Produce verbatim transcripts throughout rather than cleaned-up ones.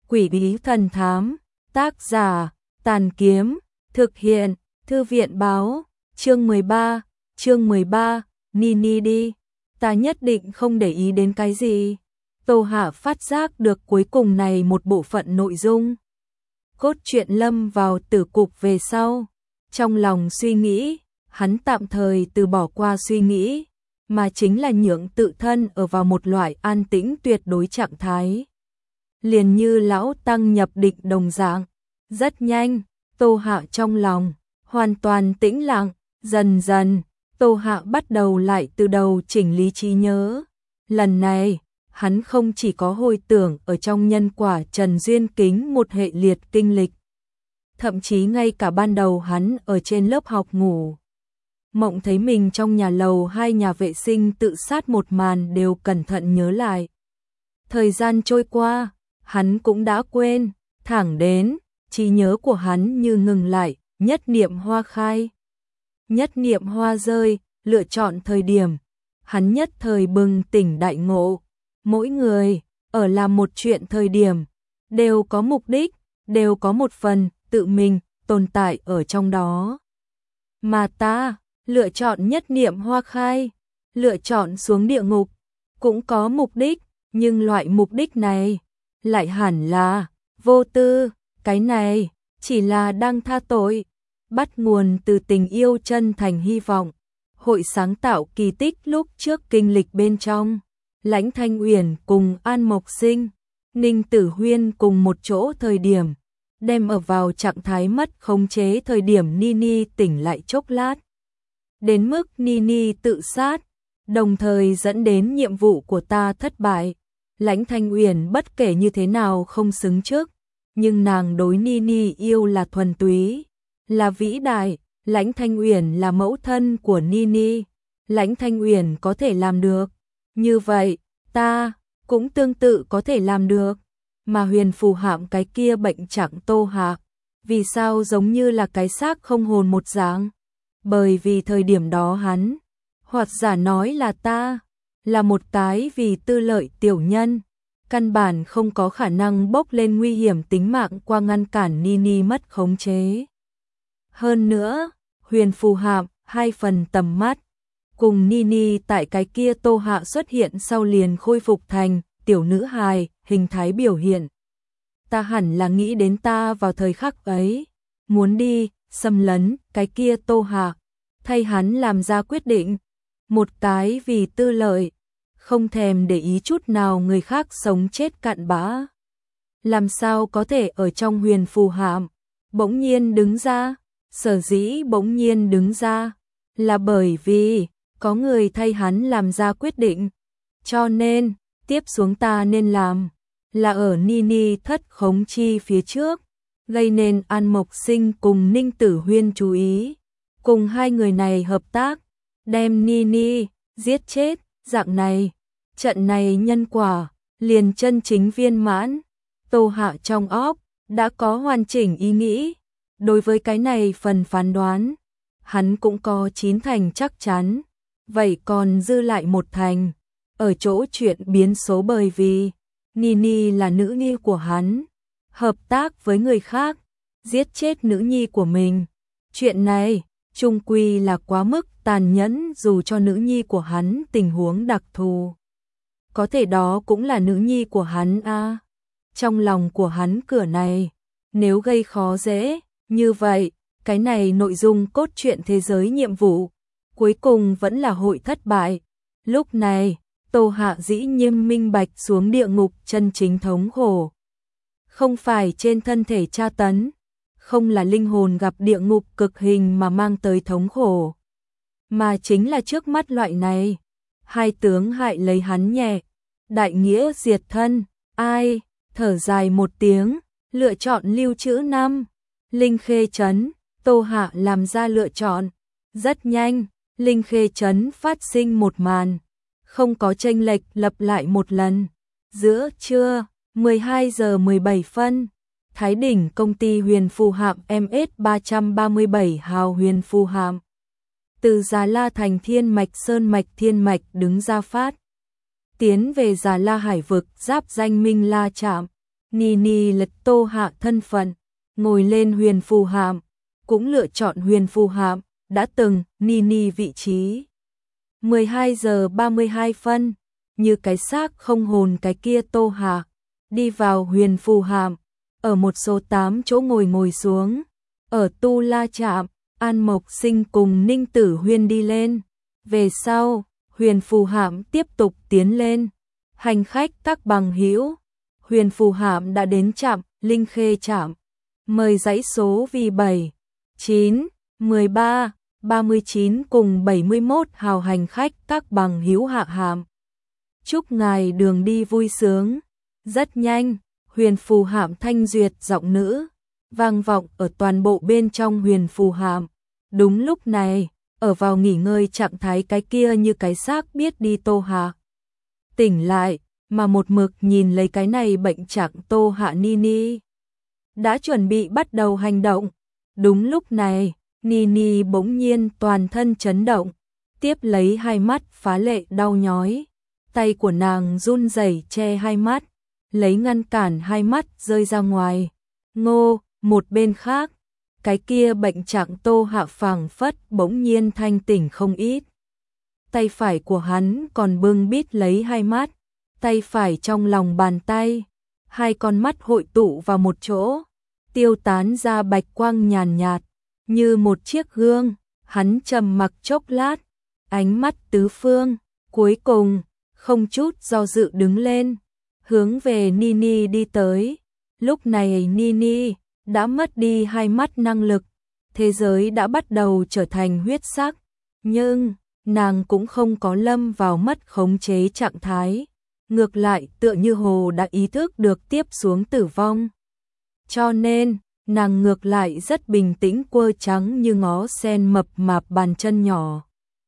Quỷ bí thần thám, tác giả, Tàn Kiếm, thực hiện, Thư viện báo, chương mười ba, chương mười ba, Nini đi, ta nhất định không để ý đến cái gì. Tô Hạ phát giác được cuối cùng này một bộ phận nội dung. Cốt truyện lâm vào tử cục về sau. Trong lòng suy nghĩ, hắn tạm thời từ bỏ qua suy nghĩ, mà chính là nhượng tự thân ở vào một loại an tĩnh tuyệt đối trạng thái. Liền như lão tăng nhập định đồng dạng. Rất nhanh, Tô Hạ trong lòng hoàn toàn tĩnh lặng, dần dần, Tô Hạ bắt đầu lại từ đầu chỉnh lý trí nhớ. Lần này, hắn không chỉ có hồi tưởng ở trong nhân quả Trần Duyên Kính một hệ liệt kinh lịch, thậm chí ngay cả ban đầu hắn ở trên lớp học ngủ, mộng thấy mình trong nhà lầu hai nhà vệ sinh tự sát một màn đều cẩn thận nhớ lại. Thời gian trôi qua, hắn cũng đã quên, thẳng đến, trí nhớ của hắn như ngừng lại, nhất niệm hoa khai. Nhất niệm hoa rơi, lựa chọn thời điểm, hắn nhất thời bừng tỉnh đại ngộ. Mỗi người, ở làm một chuyện thời điểm, đều có mục đích, đều có một phần, tự mình, tồn tại ở trong đó. Mà ta, lựa chọn nhất niệm hoa khai, lựa chọn xuống địa ngục, cũng có mục đích, nhưng loại mục đích này, lại hẳn là, vô tư, cái này, chỉ là đang tha tội, bắt nguồn từ tình yêu chân thành hy vọng, hội sáng tạo kỳ tích lúc trước kinh lịch bên trong. Lãnh Thanh Uyển cùng An Mộc Sinh, Ninh Tử Huyên cùng một chỗ thời điểm, đem ở vào trạng thái mất khống chế thời điểm Nini tỉnh lại chốc lát. Đến mức Nini tự sát, đồng thời dẫn đến nhiệm vụ của ta thất bại. Lãnh Thanh Uyển bất kể như thế nào không xứng trước, nhưng nàng đối Nini yêu là thuần túy, là vĩ đại. Lãnh Thanh Uyển là mẫu thân của Nini, Lãnh Thanh Uyển có thể làm được. Như vậy, ta cũng tương tự có thể làm được. Mà Huyền Phù Hạm cái kia bệnh trạng Tô Hạ, vì sao giống như là cái xác không hồn một dạng? Bởi vì thời điểm đó hắn, hoặc giả nói là ta, là một cái vì tư lợi tiểu nhân, căn bản không có khả năng bốc lên nguy hiểm tính mạng qua ngăn cản Nini mất khống chế. Hơn nữa, Huyền Phù Hạm, hai phần tầm mắt, cùng Nini tại cái kia Tô Hạ xuất hiện sau liền khôi phục thành tiểu nữ hài, hình thái biểu hiện. Ta hẳn là nghĩ đến ta vào thời khắc ấy, muốn đi, xâm lấn, cái kia Tô Hạ, thay hắn làm ra quyết định. Một cái vì tư lợi, không thèm để ý chút nào người khác sống chết cạn bã. Làm sao có thể ở trong Huyền Phù Hạm, bỗng nhiên đứng ra, sở dĩ bỗng nhiên đứng ra, là bởi vì có người thay hắn làm ra quyết định. Cho nên, tiếp xuống ta nên làm, là ở Nini thất khống chi phía trước, gây nên An Mộc Sinh cùng Ninh Tử Huyên chú ý, cùng hai người này hợp tác, đem Nini giết chết, dạng này, trận này nhân quả, liền chân chính viên mãn. Tô Hạ trong óc, đã có hoàn chỉnh ý nghĩ, đối với cái này phần phán đoán, hắn cũng có chín thành chắc chắn, vậy còn dư lại một thành, ở chỗ chuyện biến số bởi vì Nini là nữ nhi của hắn, hợp tác với người khác, giết chết nữ nhi của mình. Chuyện này, chung quy là quá mức tàn nhẫn dù cho nữ nhi của hắn tình huống đặc thù. Có thể đó cũng là nữ nhi của hắn a. À. Trong lòng của hắn cửa này, nếu gây khó dễ, như vậy, cái này nội dung cốt truyện thế giới nhiệm vụ, cuối cùng vẫn là hội thất bại. Lúc này, Tô Hạ dĩ nhiên minh bạch xuống địa ngục chân chính thống khổ. Không phải trên thân thể tra tấn, không là linh hồn gặp địa ngục cực hình mà mang tới thống khổ, mà chính là trước mắt loại này. Hai tướng hại lấy hắn nhẹ, đại nghĩa diệt thân, ai, thở dài một tiếng, lựa chọn lưu trữ năm, Linh Khê Trấn, Tô Hạ làm ra lựa chọn. Rất nhanh, Linh Khê Trấn phát sinh một màn, không có chênh lệch lặp lại một lần. Giữa trưa, mười hai giờ mười bảy phân, Thái Đỉnh công ty Huyền Phù Hạm em ét ba ba bảy hào Huyền Phù Hạm. Từ Già La thành Thiên Mạch Sơn Mạch Thiên Mạch đứng ra phát. Tiến về Già La Hải vực giáp danh Minh La Trạm. Nini lật Tô Hạ thân phận, ngồi lên huyền phù hạm, cũng lựa chọn huyền phù hạm, đã từng Nini vị trí. mười hai giờ ba mươi hai phân, như cái xác không hồn cái kia Tô Hạ, đi vào huyền phù hạm, ở một số tám chỗ ngồi ngồi xuống, ở Tu La trạm, An Mộc Sinh cùng Ninh Tử Huyên đi lên, về sau, huyền phù hạm tiếp tục tiến lên, hành khách các bằng hữu, huyền phù hạm đã đến trạm Linh Khê trạm, mời dãy số vì bảy, chín, mười ba, ba mươi chín cùng bảy mươi mốt hào hành khách các bằng hữu hạ hạm. Chúc ngài đường đi vui sướng. Rất nhanh, huyền phù hạm thanh duyệt giọng nữ, vang vọng ở toàn bộ bên trong huyền phù hạm. Đúng lúc này, ở vào nghỉ ngơi trạng thái cái kia như cái xác biết đi Tô Hạ. Tỉnh lại, mà một mực nhìn lấy cái này bệnh trạng Tô Hạ Nini. Đã chuẩn bị bắt đầu hành động. Đúng lúc này, Nini bỗng nhiên toàn thân chấn động, tiếp lấy hai mắt phá lệ đau nhói. Tay của nàng run rẩy che hai mắt, lấy ngăn cản hai mắt rơi ra ngoài. Ngô, một bên khác, cái kia bệnh trạng Tô Hạ phảng phất bỗng nhiên thanh tỉnh không ít. Tay phải của hắn còn bưng bít lấy hai mắt, tay phải trong lòng bàn tay, hai con mắt hội tụ vào một chỗ, tiêu tán ra bạch quang nhàn nhạt, như một chiếc gương. Hắn trầm mặc chốc lát, ánh mắt tứ phương, cuối cùng không chút do dự đứng lên, hướng về Nini đi tới. Lúc này Nini đã mất đi hai mắt năng lực, thế giới đã bắt đầu trở thành huyết sắc, nhưng nàng cũng không có lâm vào mất khống chế trạng thái, ngược lại tựa như hồ đã ý thức được tiếp xuống tử vong. Cho nên, nàng ngược lại rất bình tĩnh quơ trắng như ngó sen mập mạp bàn chân nhỏ,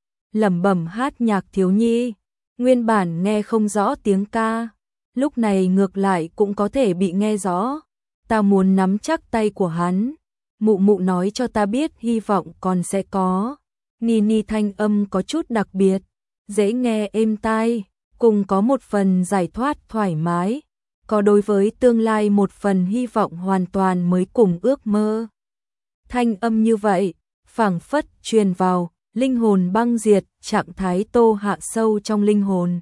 lẩm bẩm hát nhạc thiếu nhi. Nguyên bản nghe không rõ tiếng ca, lúc này ngược lại cũng có thể bị nghe rõ. Ta muốn nắm chắc tay của hắn, mụ mụ nói cho ta biết hy vọng còn sẽ có. Nini thanh âm có chút đặc biệt, dễ nghe êm tai, cùng có một phần giải thoát thoải mái, có đối với tương lai một phần hy vọng hoàn toàn mới cùng ước mơ. Thanh âm như vậy, phảng phất truyền vào linh hồn băng diệt trạng thái Tô Hạ sâu trong linh hồn.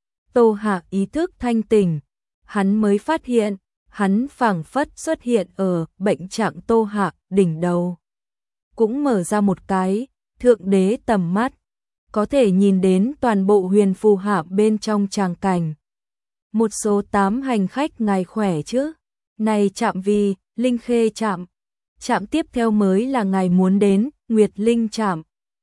Tô Hạ ý thức thanh tỉnh, hắn mới phát hiện, hắn phảng phất xuất hiện ở bệnh trạng Tô Hạ đỉnh đầu. Cũng mở ra một cái, thượng đế tầm mắt, có thể nhìn đến toàn bộ huyền phù hạm bên trong tràng cảnh. Một số tám hành khách ngài khỏe chứ? Này trạm vì, Linh Khê trạm. Trạm tiếp theo mới là ngài muốn đến, Nguyệt Linh trạm.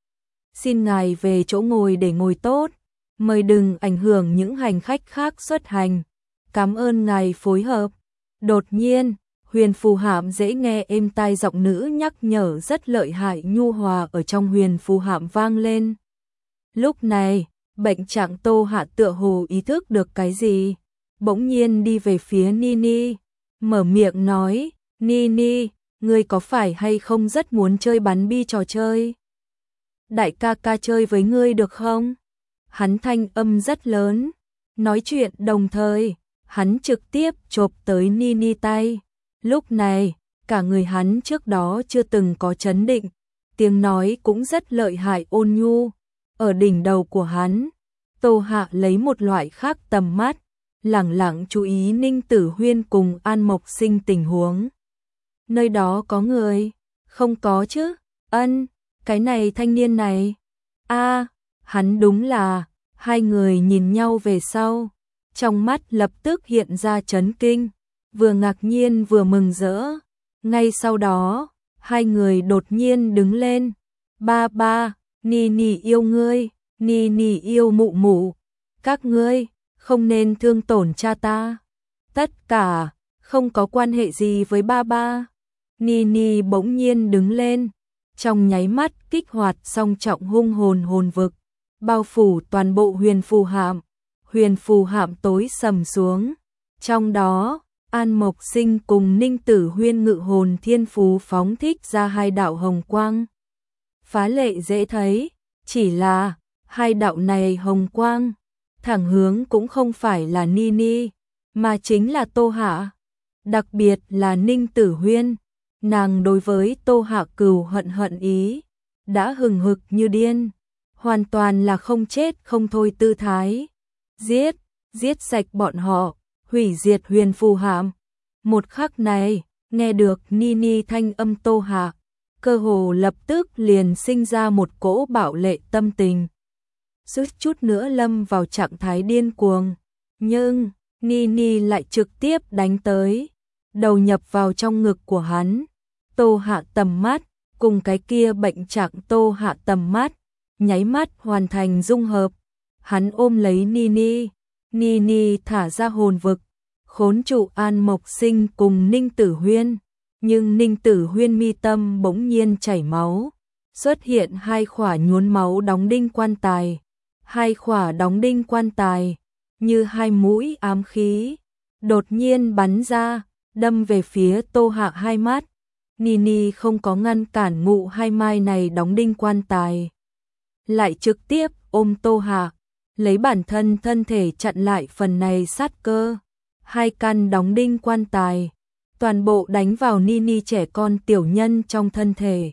Xin ngài về chỗ ngồi để ngồi tốt, mời đừng ảnh hưởng những hành khách khác xuất hành. Cảm ơn ngài phối hợp. Đột nhiên, huyền phù hạm dễ nghe êm tai giọng nữ nhắc nhở rất lợi hại nhu hòa ở trong huyền phù hạm vang lên. Lúc này, bệnh trạng Tô Hạ tựa hồ ý thức được cái gì, bỗng nhiên đi về phía Nini, mở miệng nói, Nini, ngươi có phải hay không rất muốn chơi bắn bi trò chơi? Đại ca ca chơi với ngươi được không? Hắn thanh âm rất lớn, nói chuyện đồng thời, hắn trực tiếp chộp tới Nini tay. Lúc này, cả người hắn trước đó chưa từng có chấn định, tiếng nói cũng rất lợi hại ôn nhu. Ở đỉnh đầu của hắn, Tô Hạ lấy một loại khác tầm mắt, lẳng lặng chú ý Ninh Tử Huyên cùng An Mộc Sinh tình huống. Nơi đó có người? Không có chứ? Ân, cái này thanh niên này. A, hắn đúng là. Hai người nhìn nhau về sau, trong mắt lập tức hiện ra chấn kinh, vừa ngạc nhiên vừa mừng rỡ. Ngay sau đó, hai người đột nhiên đứng lên. Ba ba, Nini yêu ngươi, Nini yêu mụ mụ, các ngươi không nên thương tổn cha ta. Tất cả không có quan hệ gì với ba ba. Nini bỗng nhiên đứng lên, trong nháy mắt kích hoạt song trọng hung hồn hồn vực, bao phủ toàn bộ huyền phù hạm. Huyền phù hạm tối sầm xuống, trong đó An Mộc Sinh cùng Ninh Tử Huyên ngự hồn thiên phú phóng thích ra hai đạo hồng quang, phá lệ dễ thấy, chỉ là hai đạo này hồng quang thẳng hướng cũng không phải là Nini, mà chính là Tô Hạ. Đặc biệt là Ninh Tử Huyên, nàng đối với Tô Hạ cừu hận hận ý, đã hừng hực như điên, hoàn toàn là không chết không thôi tư thái. Giết, giết sạch bọn họ, hủy diệt Huyền Phù Hạm. Một khắc này, nghe được Nini thanh âm Tô Hạ, cơ hồ lập tức liền sinh ra một cỗ bạo lệ tâm tình. Suýt chút nữa lâm vào trạng thái điên cuồng, nhưng Nini lại trực tiếp đánh tới, đầu nhập vào trong ngực của hắn. Tô Hạ tầm mắt, cùng cái kia bệnh trạng Tô Hạ tầm mắt, nháy mắt hoàn thành dung hợp. Hắn ôm lấy Nini, Nini thả ra hồn vực, khốn trụ An Mộc Sinh cùng Ninh Tử Huyên. Nhưng Ninh Tử Huyên mi tâm bỗng nhiên chảy máu, xuất hiện hai khỏa nhuốm máu đóng đinh quan tài. Hai khỏa đóng đinh quan tài, như hai mũi ám khí, đột nhiên bắn ra, đâm về phía Tô Hạ hai mắt. Nini không có ngăn cản ngụ hai mai này đóng đinh quan tài, lại trực tiếp ôm Tô Hạ, lấy bản thân thân thể chặn lại phần này sát cơ. Hai căn đóng đinh quan tài, toàn bộ đánh vào Nini trẻ con tiểu nhân trong thân thể.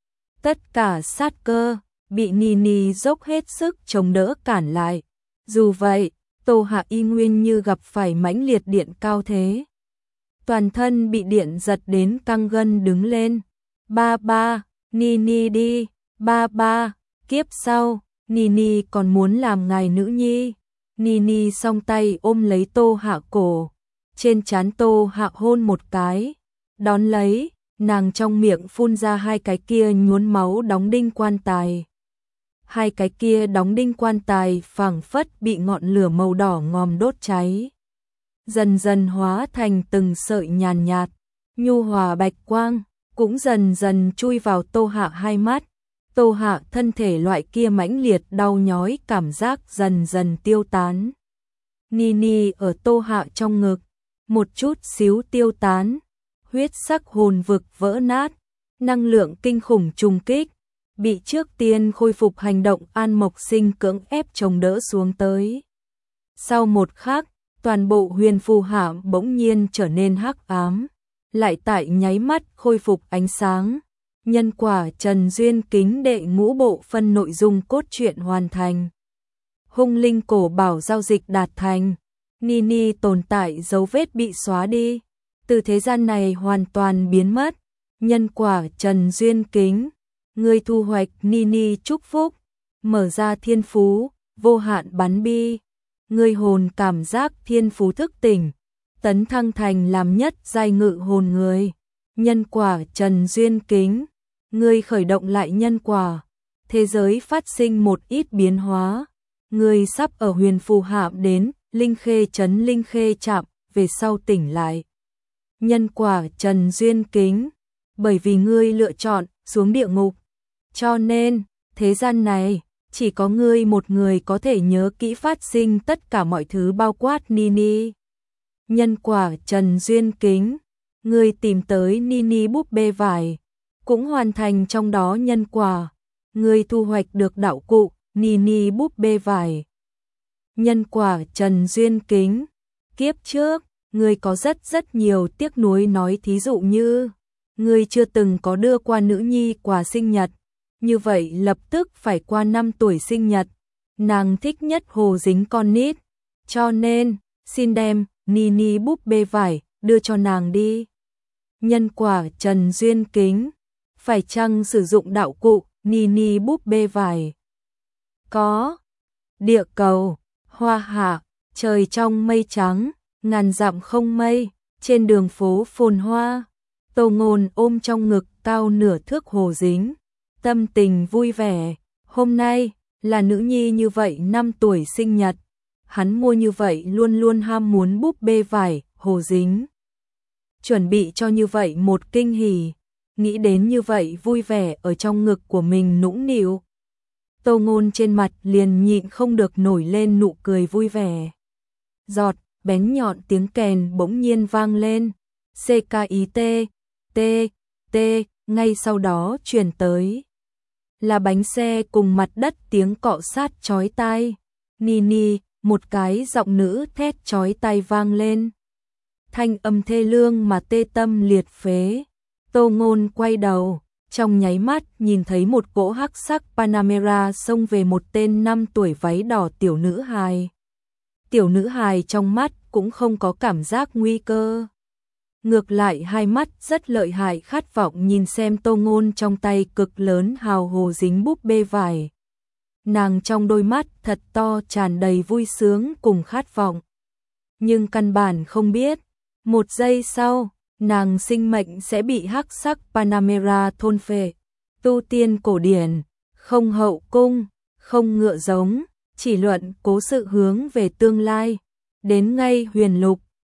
Tất cả sát cơ bị Nini dốc hết sức chống đỡ cản lại. Dù vậy, Tô Hạ y nguyên như gặp phải mãnh liệt điện cao thế. Toàn thân bị điện giật đến căng gân đứng lên. Ba ba, Nini đi, ba ba, kiếp sau, Nini còn muốn làm ngài nữ nhi. Nini song tay ôm lấy Tô Hạ cổ, trên trán Tô Hạ hôn một cái, đón lấy, nàng trong miệng phun ra hai cái kia nhuốm máu đóng đinh quan tài. Hai cái kia đóng đinh quan tài phảng phất bị ngọn lửa màu đỏ ngòm đốt cháy, dần dần hóa thành từng sợi nhàn nhạt, nhu hòa bạch quang, cũng dần dần chui vào Tô Hạ hai mắt. Tô Hạ thân thể loại kia mãnh liệt đau nhói cảm giác dần dần tiêu tán. Nini ở Tô Hạ trong ngực, một chút xíu tiêu tán, huyết sắc hồn vực vỡ nát, năng lượng kinh khủng trùng kích, bị trước tiên khôi phục hành động An Mộc Sinh cưỡng ép chống đỡ xuống tới. Sau một khắc, toàn bộ Huyền Phù Hạm bỗng nhiên trở nên hắc ám, lại tại nháy mắt khôi phục ánh sáng. Nhân quả Trần Duyên Kính đệ ngũ bộ phân nội dung cốt truyện hoàn thành. Hung linh cổ bảo giao dịch đạt thành. Nini tồn tại dấu vết bị xóa đi, từ thế gian này hoàn toàn biến mất. Nhân quả Trần Duyên Kính, người thu hoạch Nini chúc phúc, mở ra thiên phú, vô hạn bắn bi. Người hồn cảm giác thiên phú thức tỉnh, tấn thăng thành làm nhất giai ngự hồn người. Nhân quả Trần Duyên Kính, người khởi động lại nhân quả, thế giới phát sinh một ít biến hóa. Người sắp ở Huyền Phù Hạm đến Linh Khê trấn Linh Khê Trạm, về sau tỉnh lại. Nhân quả Trần Duyên Kính, bởi vì ngươi lựa chọn xuống địa ngục, cho nên thế gian này chỉ có ngươi một người có thể nhớ kỹ phát sinh tất cả mọi thứ bao quát Nini. Nhân quả Trần Duyên Kính, ngươi tìm tới Nini búp bê vải, cũng hoàn thành trong đó nhân quả, ngươi thu hoạch được đạo cụ Nini búp bê vải. Nhân quả Trần Duyên Kính, kiếp trước, ngươi có rất rất nhiều tiếc nuối, nói thí dụ như ngươi chưa từng có đưa qua nữ nhi quà sinh nhật, như vậy lập tức phải qua năm tuổi sinh nhật. Nàng thích nhất hồ dính con nít, cho nên xin đem Nini búp bê vải đưa cho nàng đi. Nhân quả Trần Duyên Kính, phải chăng sử dụng đạo cụ Nini búp bê vải? Có. Địa cầu, hoa hạ, trời trong mây trắng, ngàn dặm không mây, trên đường phố phồn hoa. Tô Ngôn ôm trong ngực cao nửa thước hồ dính, tâm tình vui vẻ. Hôm nay là nữ nhi như vậy năm tuổi sinh nhật, hắn mua như vậy luôn luôn ham muốn búp bê vải, hồ dính. Chuẩn bị cho như vậy một kinh hỉ, nghĩ đến như vậy vui vẻ ở trong ngực của mình nũng nịu. Tô Ngôn trên mặt liền nhịn không được nổi lên nụ cười vui vẻ. Giọt, bén nhọn tiếng kèn bỗng nhiên vang lên. xê ca i tê, T, T, ngay sau đó truyền tới là bánh xe cùng mặt đất tiếng cọ sát chói tai. Nini, một cái giọng nữ thét chói tai vang lên. thanh âm thê lương mà tê tâm liệt phế. Tô Ngôn quay đầu, trong nháy mắt nhìn thấy một cỗ hắc sắc Panamera xông về một tên năm tuổi váy đỏ tiểu nữ hài. Tiểu nữ hài trong mắt cũng không có cảm giác nguy cơ. Ngược lại hai mắt rất lợi hại khát vọng nhìn xem Tô Ngôn trong tay cực lớn hào hồ dính búp bê vải. Nàng trong đôi mắt thật to tràn đầy vui sướng cùng khát vọng. Nhưng căn bản không biết, một giây sau, nàng sinh mệnh sẽ bị hắc sắc Panamera thôn phệ. Tu tiên cổ điển, không hậu cung, không ngựa giống, chỉ luận cố sự hướng về tương lai. Đến ngay huyền lục,